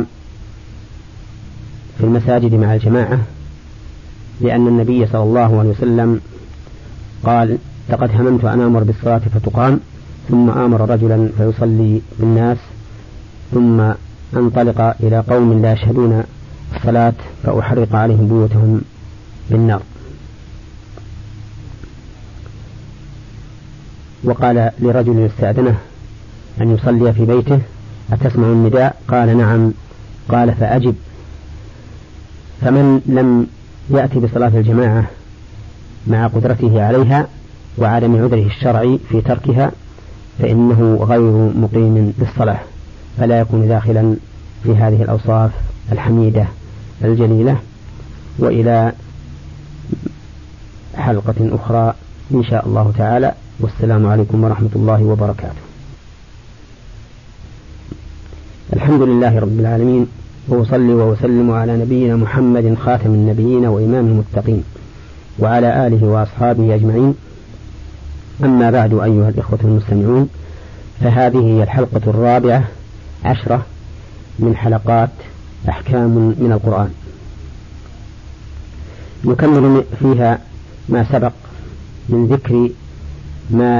في المساجد مع الجماعة، لأن النبي صلى الله عليه وسلم قال لقد هممت أن أمر بالصلاة فتقام ثم آمر رجلا فيصلي بالناس، ثم انطلق إلى قوم لا يشهدون الصلاة فأحرق عليهم بيوتهم بالنار. وقال لرجل يستأذنه أن يصلي في بيته: أتسمع النداء؟ قال: نعم. قال: فأجب. فمن لم يأتي بصلاة الجماعة مع قدرته عليها وعدم عذره الشرعي في تركها فإنه غير مقيم بالصلاة، فلا يكون داخلا في هذه الأوصاف الحميدة الجليلة. وإلى حلقة أخرى إن شاء الله تعالى، والسلام عليكم ورحمة الله وبركاته. الحمد لله رب العالمين، وأصلي وأسلم على نبينا محمد خاتم النبيين وإمام المتقين وعلى آله وأصحابه أجمعين. أما بعد، أيها الإخوة المستمعون، فهذه هي الحلقة 14 من حلقات أحكام من القرآن، نكمل فيها ما سبق من ذكر ما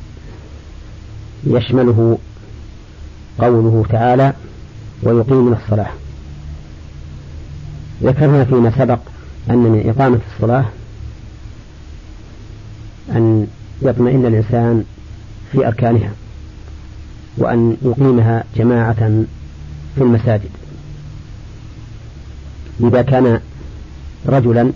يشمله قوله تعالى: ويقيمون الصلاة. ذكرنا فيما سبق أن من إقامة الصلاة أن يطمئن الإنسان في أركانها، وأن يقيمها جماعة في المساجد. إذا كان رجلا،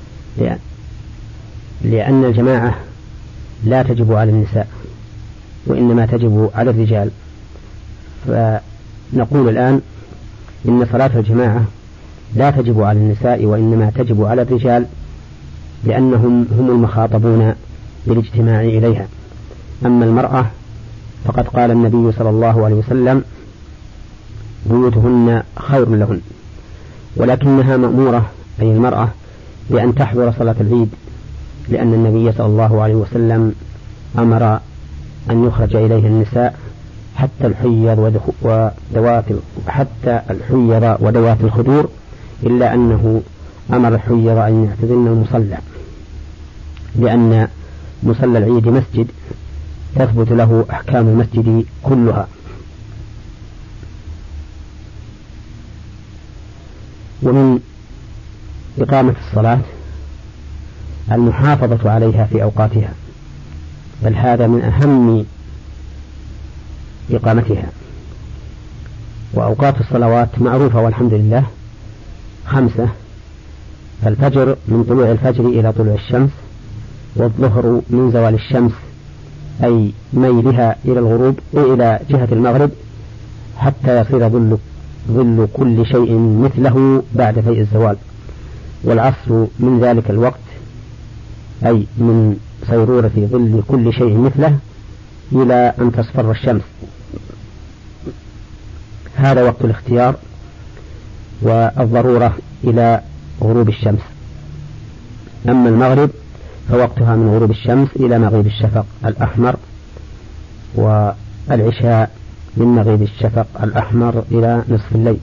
لأن الجماعة لا تجب على النساء وإنما تجب على الرجال، فنقول الآن إن صلاة الجماعة لا تجب على النساء وإنما تجب على الرجال، لأنهم هم المخاطبون بالاجتماع إليها. أما المرأة فقد قال النبي صلى الله عليه وسلم: بيوتهن خير لهن، ولكنها مأمورة أي المرأة بأن تحضر صلاة العيد، لأن النبي صلى الله عليه وسلم أمر أن يخرج إليها النساء حتى الحيض وذوات الخدور، إلا أنه أمر الحيض أن يعتزلن المصلى، لأن مصلى العيد مسجد تثبت له أحكام المسجد كلها. ومن إقامة الصلاة المحافظة عليها في أوقاتها، بل هذا من أهم إقامتها. وأوقات الصلوات معروفة والحمد لله 5: فالفجر من طلوع الفجر إلى طلوع الشمس، والظهر من زوال الشمس أي ميلها إلى الغروب إلى جهة المغرب حتى يصير ظل كل شيء مثله بعد فيء الزوال، والعصر من ذلك الوقت أي من صيرورة ظل كل شيء مثله إلى أن تصفر الشمس، هذا وقت الاختيار والضرورة إلى غروب الشمس. أما المغرب فوقتها من غروب الشمس إلى مغيب الشفق الأحمر، والعشاء من مغيب الشفق الأحمر إلى نصف الليل.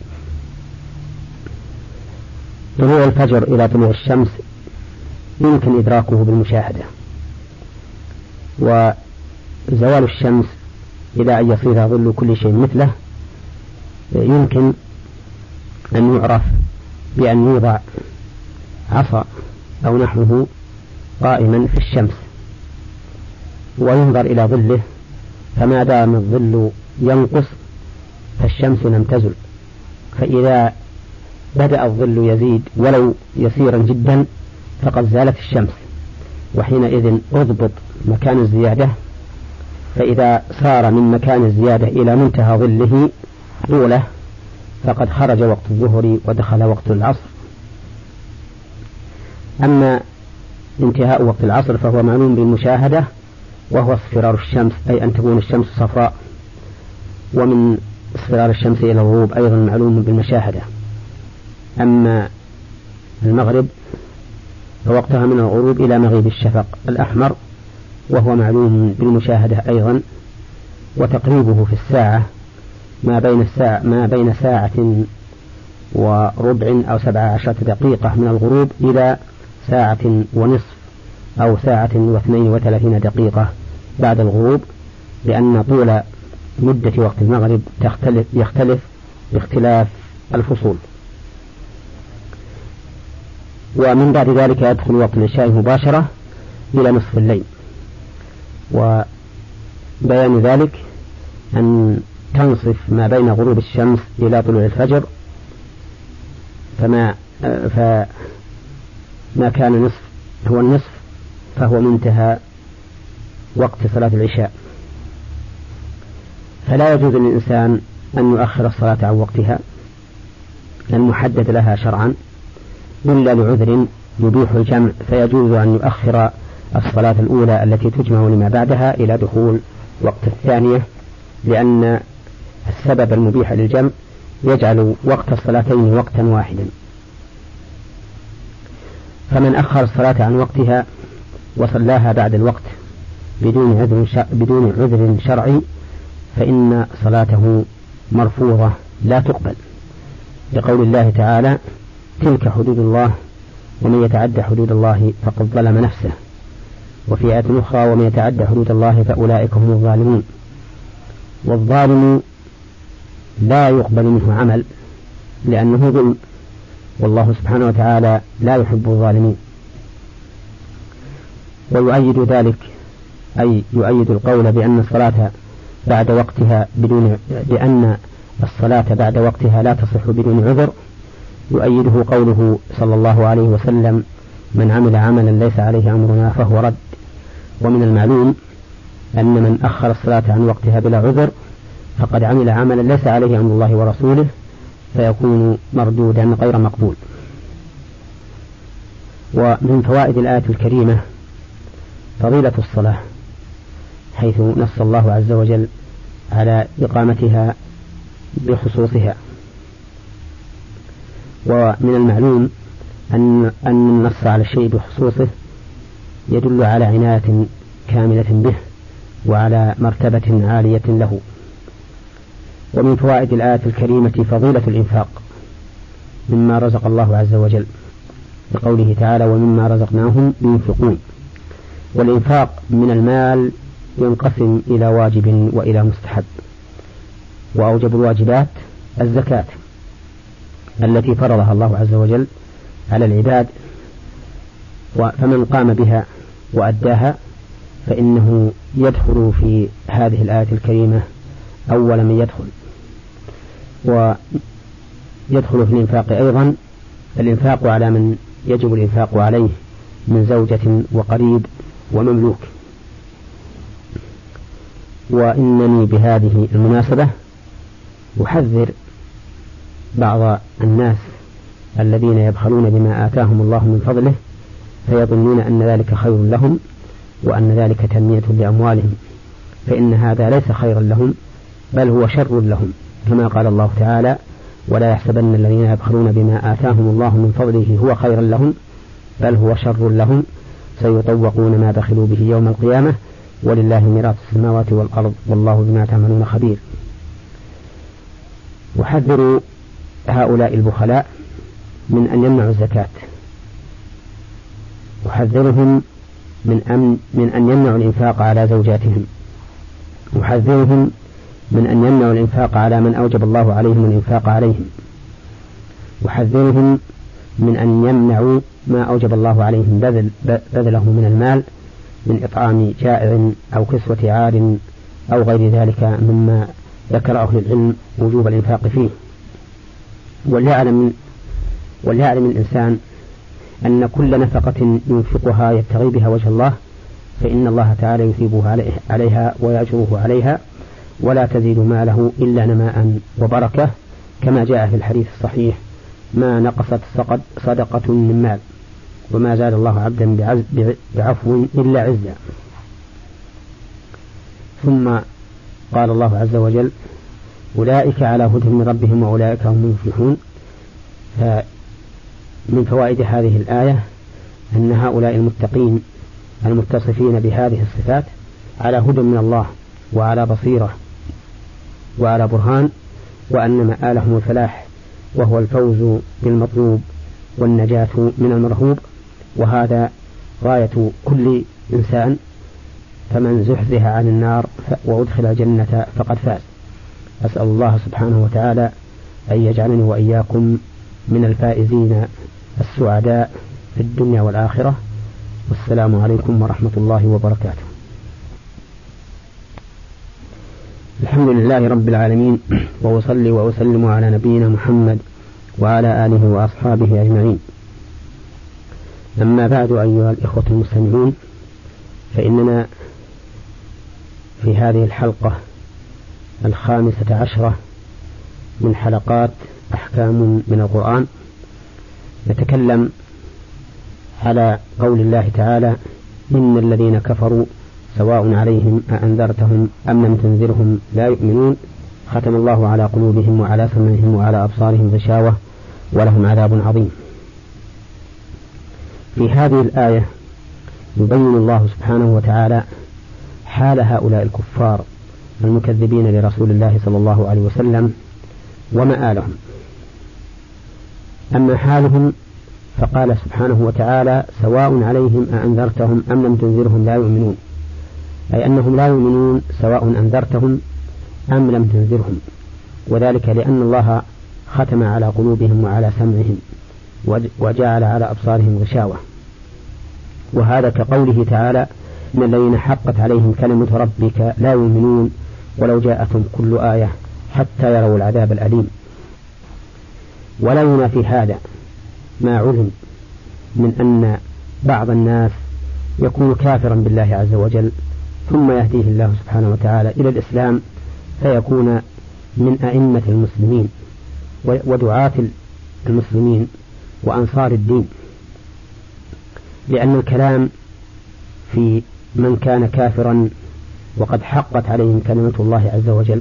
طلوع الفجر إلى طلوع الشمس يمكن إدراكه بالمشاهدة، وزوال الشمس إلى أن يصير ظل كل شيء مثله يمكن أن يعرف بأن يوضع عصا أو نحوه قائما في الشمس وينظر إلى ظله، فما دام الظل ينقص فالشمس لم تزل، فإذا بدأ الظل يزيد ولو يسيرا جدا فقد زالت الشمس، وحينئذ أضبط مكان الزيادة، فإذا صار من مكان الزيادة إلى منتهى ظله طوله فقد خرج وقت الظهر ودخل وقت العصر. أما انتهاء وقت العصر فهو معلوم بالمشاهدة، وهو اصفرار الشمس أي أن تكون الشمس صفراء، ومن اصفرار الشمس إلى الغروب أيضا معلوم بالمشاهدة. أما المغرب فوقتها من الغروب إلى مغيب الشفق الأحمر، وهو معلوم بالمشاهدة أيضا، وتقريبه في الساعة ما بين ساعة وربع أو 17 دقيقة من الغروب إلى ساعة ونصف أو ساعة و32 دقيقة بعد الغروب، لأن طول مدة وقت المغرب يختلف باختلاف الفصول. ومن بعد ذلك يدخل وقت العشاء مباشرة إلى نصف الليل. وبيان ذلك أن تنصف ما بين غروب الشمس إلى طلوع الفجر، فما كان نصف هو النصف فهو منتهى وقت صلاة العشاء. فلا يجوز للإنسان أن يؤخر الصلاة عن وقتها المحدد لها شرعا إلا لعذر يبيح الجمع، فيجوز أن يؤخر الصلاة الأولى التي تجمع لما بعدها إلى دخول وقت الثانية، لأن السبب المبيح للجمع يجعل وقت الصلاتين وقتا واحدا. فمن أخر الصلاة عن وقتها وصلاها بعد الوقت بدون عذر شرعي فإن صلاته مرفوضة لا تقبل، لقول الله تعالى: تلك حدود الله ومن يتعد حدود الله فقد ظلم نفسه. وفي آية أخرى: ومن يتعد حدود الله فأولئك هم الظالمون. والظالم لا يقبل منه عمل لأنه ظلم، والله سبحانه وتعالى لا يحب الظالمين. ويؤيد ذلك أي يؤيد القول بأن الصلاة بعد وقتها لا تصح بدون عذر، يؤيده قوله صلى الله عليه وسلم: من عمل عملا ليس عليه أمرنا فهو رد. ومن المعلوم أن من أخر الصلاة عن وقتها بلا عذر فقد عمل عملا ليس عليه أمر الله ورسوله، فيكون مردودا غير مقبول. ومن فوائد الآية الكريمة فضيلة الصلاة، حيث نص الله عز وجل على إقامتها بخصوصها. ومن المعلوم أن النص على الشيء بخصوصه يدل على عناية كاملة به وعلى مرتبة عالية له. ومن فوائد الآية الكريمة فضيلة الإنفاق مما رزق الله عز وجل، بقوله تعالى: ومما رزقناهم ينفقون. والإنفاق من المال ينقسم إلى واجب وإلى مستحب. وأوجب الواجبات الزكاة التي فرضها الله عز وجل على العباد، فمن قام بها وأداها فإنه يدخل في هذه الآية الكريمة أول من يدخل. ويدخل في الإنفاق أيضا الإنفاق على من يجب الإنفاق عليه من زوجة وقريب ومملوك. وإنني بهذه المناسبة أحذر بعض الناس الذين يبخلون بما آتاهم الله من فضله فيظنون أن ذلك خير لهم وأن ذلك تنمية لأموالهم، فإن هذا ليس خيرا لهم بل هو شر لهم، كما قال الله تعالى: ولا يحسبن الذين يبخلون بما آتاهم الله من فضله هو خيرا لهم بل هو شر لهم سيطوقون ما بخلوا به يوم القيامة ولله ميراث السماوات والأرض والله بما تعملون خبير. وحذروا هؤلاء البخلاء من أن يمنعوا الزكاة، وحذرهم من أن يمنعوا الإنفاق على زوجاتهم، وحذرهم من أن يمنعوا الإنفاق على من أوجب الله عليهم الإنفاق عليهم، وحذرهم من أن يمنعوا ما أوجب الله عليهم بذله من المال من إطعام جائع أو كسوة عار أو غير ذلك مما ذكر أهل العلم وجوب الإنفاق فيه. وليعلم الإنسان أن كل نفقة ينفقها يبتغي بها وجه الله فإن الله تعالى يثيبه عليها ويأجره عليها، ولا تزيد ماله إلا نماء وبركة، كما جاء في الحديث الصحيح: ما نقصت صدقة من مال وما زاد الله عبدا بعفو إلا عزا. ثم قال الله عز وجل: أولئك على هدى من ربهم وأولئك هم المفلحون. فمن فوائد هذه الآية أن هؤلاء المتقين المتصفين بهذه الصفات على هدى من الله وعلى بصيرة وعلى برهان، وأن مآلهم الفلاح وهو الفوز بالمطلوب والنجاة من المرهوب، وهذا غاية كل إنسان فمن زحزح عن النار وأدخل الجنة فقد فاز. أسأل الله سبحانه وتعالى أن يجعلني وإياكم من الفائزين السعداء في الدنيا والآخرة. والسلام عليكم ورحمة الله وبركاته. الحمد لله رب العالمين، وأصلي وأسلم على نبينا محمد وعلى آله وأصحابه أجمعين. أما بعد، أيها الإخوة المستمعون، فإننا في هذه الحلقة 15 من حلقات أحكام من القرآن نتكلم على قول الله تعالى: إن الذين كفروا سواء عليهم أأنذرتهم أم لم تنذرهم لا يؤمنون، ختم الله على قلوبهم وعلى سمعهم وعلى أبصارهم غشاوة ولهم عذاب عظيم. في هذه الآية يبين الله سبحانه وتعالى حال هؤلاء الكفار المكذبين لرسول الله صلى الله عليه وسلم ومآلهم. أما حالهم فقال سبحانه وتعالى: سواء عليهم أأنذرتهم أم لم تنذرهم لا يؤمنون، أي أنهم لا يؤمنون سواء أنذرتهم أم لم تنذرهم، وذلك لأن الله ختم على قلوبهم وعلى سمعهم وجعل على أبصارهم غشاوة. وهذا كقوله تعالى: إن الذين حقت عليهم كلمة ربك لا يؤمنون ولو جاءتهم كل آية حتى يروا العذاب الأليم. ولا ينافي هذا ما علم من أن بعض الناس يكون كافرا بالله عز وجل ثم يهديه الله سبحانه وتعالى إلى الإسلام فيكون من أئمة المسلمين ودعاة المسلمين وأنصار الدين، لأن الكلام في من كان كافرا وقد حقت عليهم كلمة الله عز وجل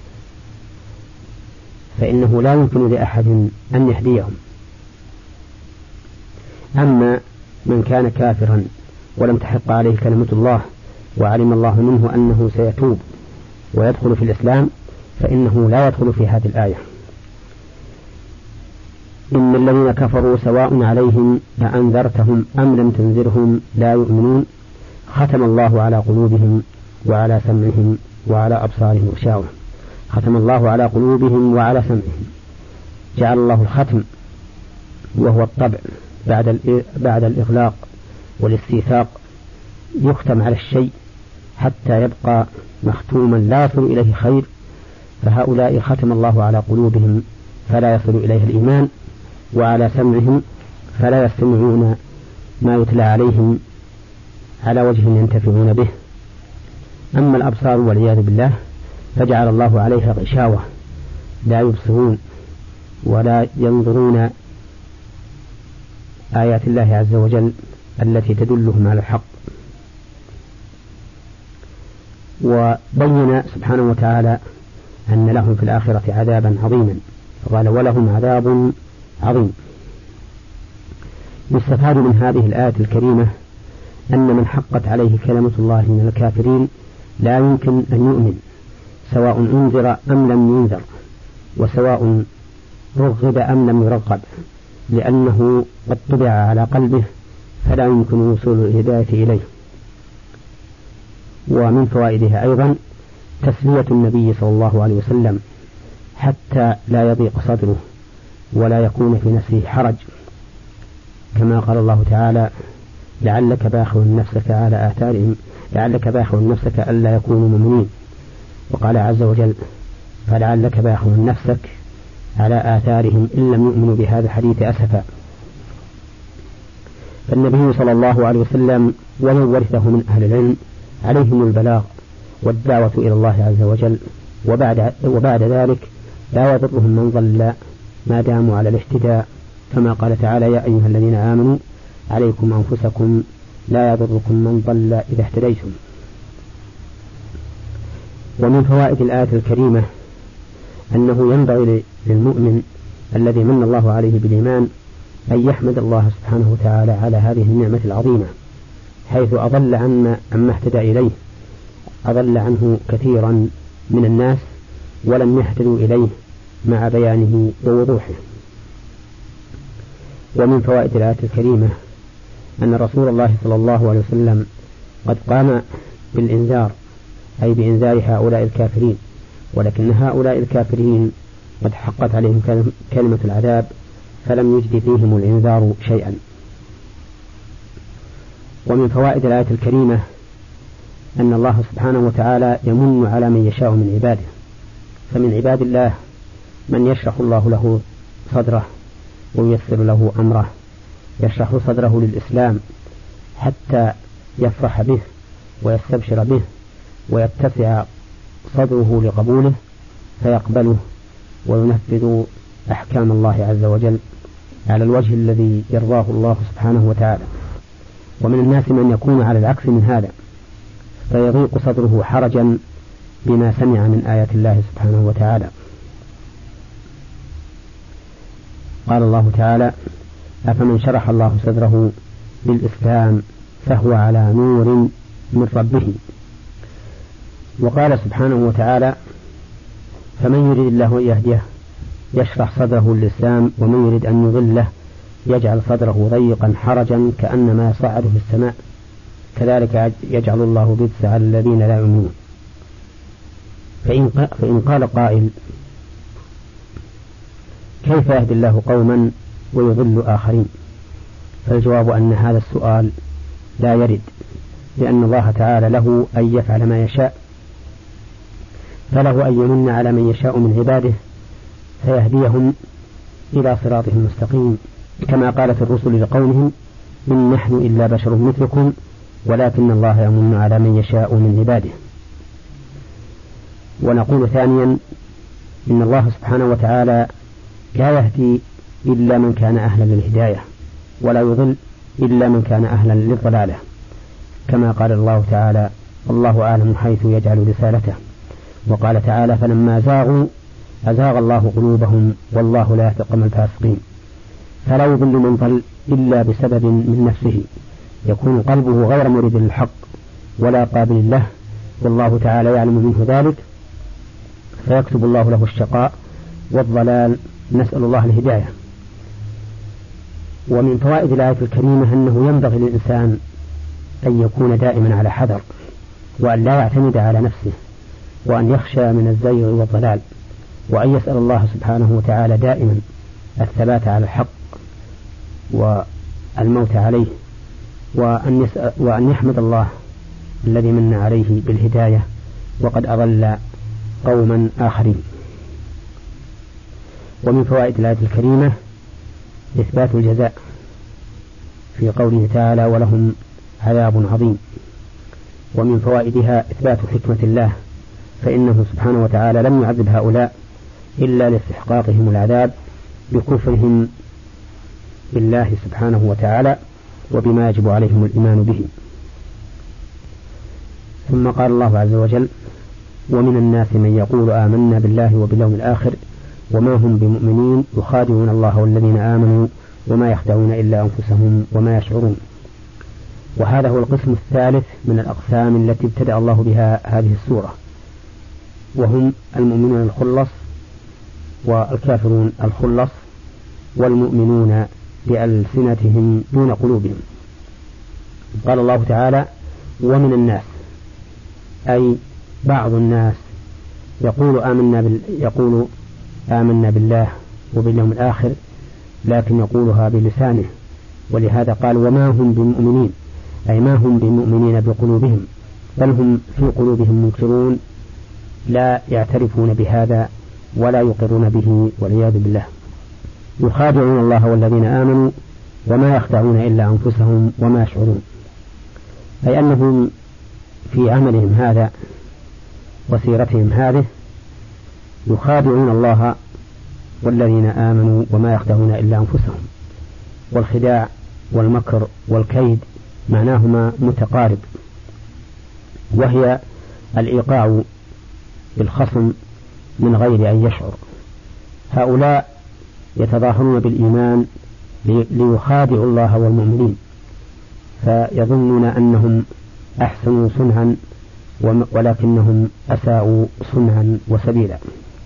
فإنه لا يمكن لأحد أن يهديهم. أما من كان كافرا ولم تحق عليه كلمة الله وعلم الله منه أنه سيتوب ويدخل في الإسلام فإنه لا يدخل في هذه الآية. إن الذين كفروا سواء عليهم أأنذرتهم أم لم تنذرهم لا يؤمنون، ختم الله على قلوبهم وعلى سمعهم وعلى أبصارهم غشاوة. ختم الله على قلوبهم وعلى سمعهم، جعل الله الختم وهو الطبع بعد الإغلاق والاستيثاق، يختم على الشيء حتى يبقى مختوما لا يصل إليه خير، فهؤلاء ختم الله على قلوبهم فلا يصل إليه الإيمان، وعلى سمعهم فلا يستمعون ما يتلى عليهم على وجه ينتفعون به. أما الأبصار والعياذ بالله فجعل الله عليها غشاوة، لا يبصرون ولا ينظرون آيات الله عز وجل التي تدلهم على الحق. وبين سبحانه وتعالى أن لهم في الآخرة عذابا عظيما، قال: ولهم عذاب عظيم. يستفاد من هذه الآية الكريمة أن من حقت عليه كلمة الله من الكافرين لا يمكن أن يؤمن سواء أنذر أم لم ينذر، وسواء رغب أم لم يرغب، لأنه قد طبع على قلبه فلا يمكن وصول الهداية إليه. ومن فوائدها أيضا تسلية النبي صلى الله عليه وسلم حتى لا يضيق صدره ولا يكون في نفسه حرج، كما قال الله تعالى: لعلك باخع نفسك على آثارهم، لعلك باخع نفسك ألا يكونوا مؤمنين. وقال عز وجل: فلعلك باخع نفسك على آثارهم إن لم يؤمنوا بهذا الحديث أسفا. فالنبي صلى الله عليه وسلم ومن ورثه من أهل العلم عليهم البلاغ والدعوة إلى الله عز وجل، وبعد ذلك لا يضرهم من ضل ما داموا على الاهتداء، كما قال تعالى: يا أيها الذين آمنوا عليكم أنفسكم لا يضركم من ضل إذا اهتديتم. ومن فوائد الآية الكريمة أنه ينبغي للمؤمن الذي من الله عليه بالإيمان أن يحمد الله سبحانه وتعالى على هذه النعمة العظيمة، حيث أضل عما اهتدى إليه، أضل عنه كثيرا من الناس ولم يهتدوا إليه مع بيانه ووضوحه. ومن فوائد الآية الكريمة أن رسول الله صلى الله عليه وسلم قد قام بالإنذار، أي بإنذار هؤلاء الكافرين، ولكن هؤلاء الكافرين قد حقت عليهم كلمة العذاب فلم يجد فيهم الإنذار شيئا. ومن فوائد الآية الكريمة أن الله سبحانه وتعالى يمن على من يشاء من عباده، فمن عباد الله من يشرح الله له صدره وييسر له أمره، يشرح صدره للإسلام حتى يفرح به ويستبشر به ويتسع صدره لقبوله فيقبله وينفذ أحكام الله عز وجل على الوجه الذي يرضاه الله سبحانه وتعالى. ومن الناس من يكون على العكس من هذا فيضيق صدره حرجا بما سمع من آيات الله سبحانه وتعالى. قال الله تعالى: أفمن شرح الله صدره للإسلام فهو على نور من ربه. وقال سبحانه وتعالى: فمن يريد الله أن يهديه يشرح صدره للإسلام ومن يريد أن يضله يجعل صدره ضيقا حرجا كأنما يصعد في السماء كذلك يجعل الله الرجس على الذين لا يؤمنون. فإن قال قائل: كيف يهدي الله قوما ويضل آخرين؟ فالجواب أن هذا السؤال لا يرد، لأن الله تعالى له أن يفعل ما يشاء، فله أن يمن على من يشاء من عباده فيهديهم إلى صراطه المستقيم، كما قالت الرسل لقومهم: إن نحن إلا بشر مثلكم ولكن الله يمن على من يشاء من عباده. ونقول ثانيا: إن الله سبحانه وتعالى لا يهدي إلا من كان أهلا للهداية ولا يضل إلا من كان أهلا للضلالة، كما قال الله تعالى: الله أعلم حيث يجعل رسالته. وقال تعالى: فلما زاغوا أزاغ الله قلوبهم والله لا يهدي القوم الفاسقين. فلا يضل من ضل إلا بسبب من نفسه، يكون قلبه غير مريد للحق ولا قابل له، والله تعالى يعلم منه ذلك فيكتب الله له الشقاء والضلال، نسأل الله الهداية. ومن فوائد الآية الكريمة أنه ينبغي للإنسان أن يكون دائما على حذر، وأن لا يعتمد على نفسه، وأن يخشى من الزيغ والضلال، وأن يسأل الله سبحانه وتعالى دائما الثبات على الحق والموت عليه، وأن يحمد الله الذي من عليه بالهداية وقد أضل قوما آخرين. ومن فوائد الآية الكريمة إثبات الجزاء في قوله تعالى: ولهم عذاب عظيم. ومن فوائدها إثبات حكمة الله، فإنه سبحانه وتعالى لم يعذب هؤلاء إلا لاستحقاقهم العذاب بكفرهم بالله سبحانه وتعالى وبما يجب عليهم الإيمان به. ثم قال الله عز وجل: ومن الناس من يقول آمنا بالله وباليوم الآخر وما هم بمؤمنين يخادعون الله والذين آمنوا وما يخدعون إلا أنفسهم وما يشعرون. وهذا هو القسم الثالث من الأقسام التي ابتدأ الله بها هذه السورة، وهم المؤمنون الخلص والكافرون الخلص، والمؤمنون بألسنتهم دون قلوبهم. قال الله تعالى: ومن الناس، أي بعض الناس يقول آمنا بالله وباليوم الآخر، لكن يقولها بلسانه، ولهذا قال: وما هم بمؤمنين، أي ما هم بمؤمنين بقلوبهم، بل هم في قلوبهم منكرون لا يعترفون بهذا ولا يقرون به والعياذ بالله. يخادعون الله والذين آمنوا وما يخدعون إلا أنفسهم وما يشعرون، أي أنهم في عملهم هذا وسيرتهم هذه يخادعون الله والذين آمنوا وما يخدعون إلا أنفسهم. والخداع والمكر والكيد معناهما متقارب، وهي الإيقاع بالخصم من غير أن يشعر. هؤلاء يتظاهرون بالإيمان ليخادعوا الله والمؤمنين، فيظنون أنهم أحسنوا صنعا ولكنهم أساءوا صنعا وسبيلا.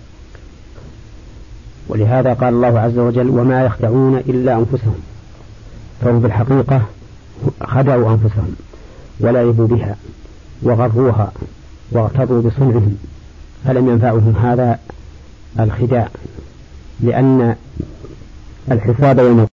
ولهذا قال الله عز وجل: وما يخدعون إلا أنفسهم، فهم بالحقيقة خدعوا أنفسهم ولعبوا بها وغروها واغتروا بصنعهم، فلم ينفعهم هذا الخداع، لأن الحساب يوم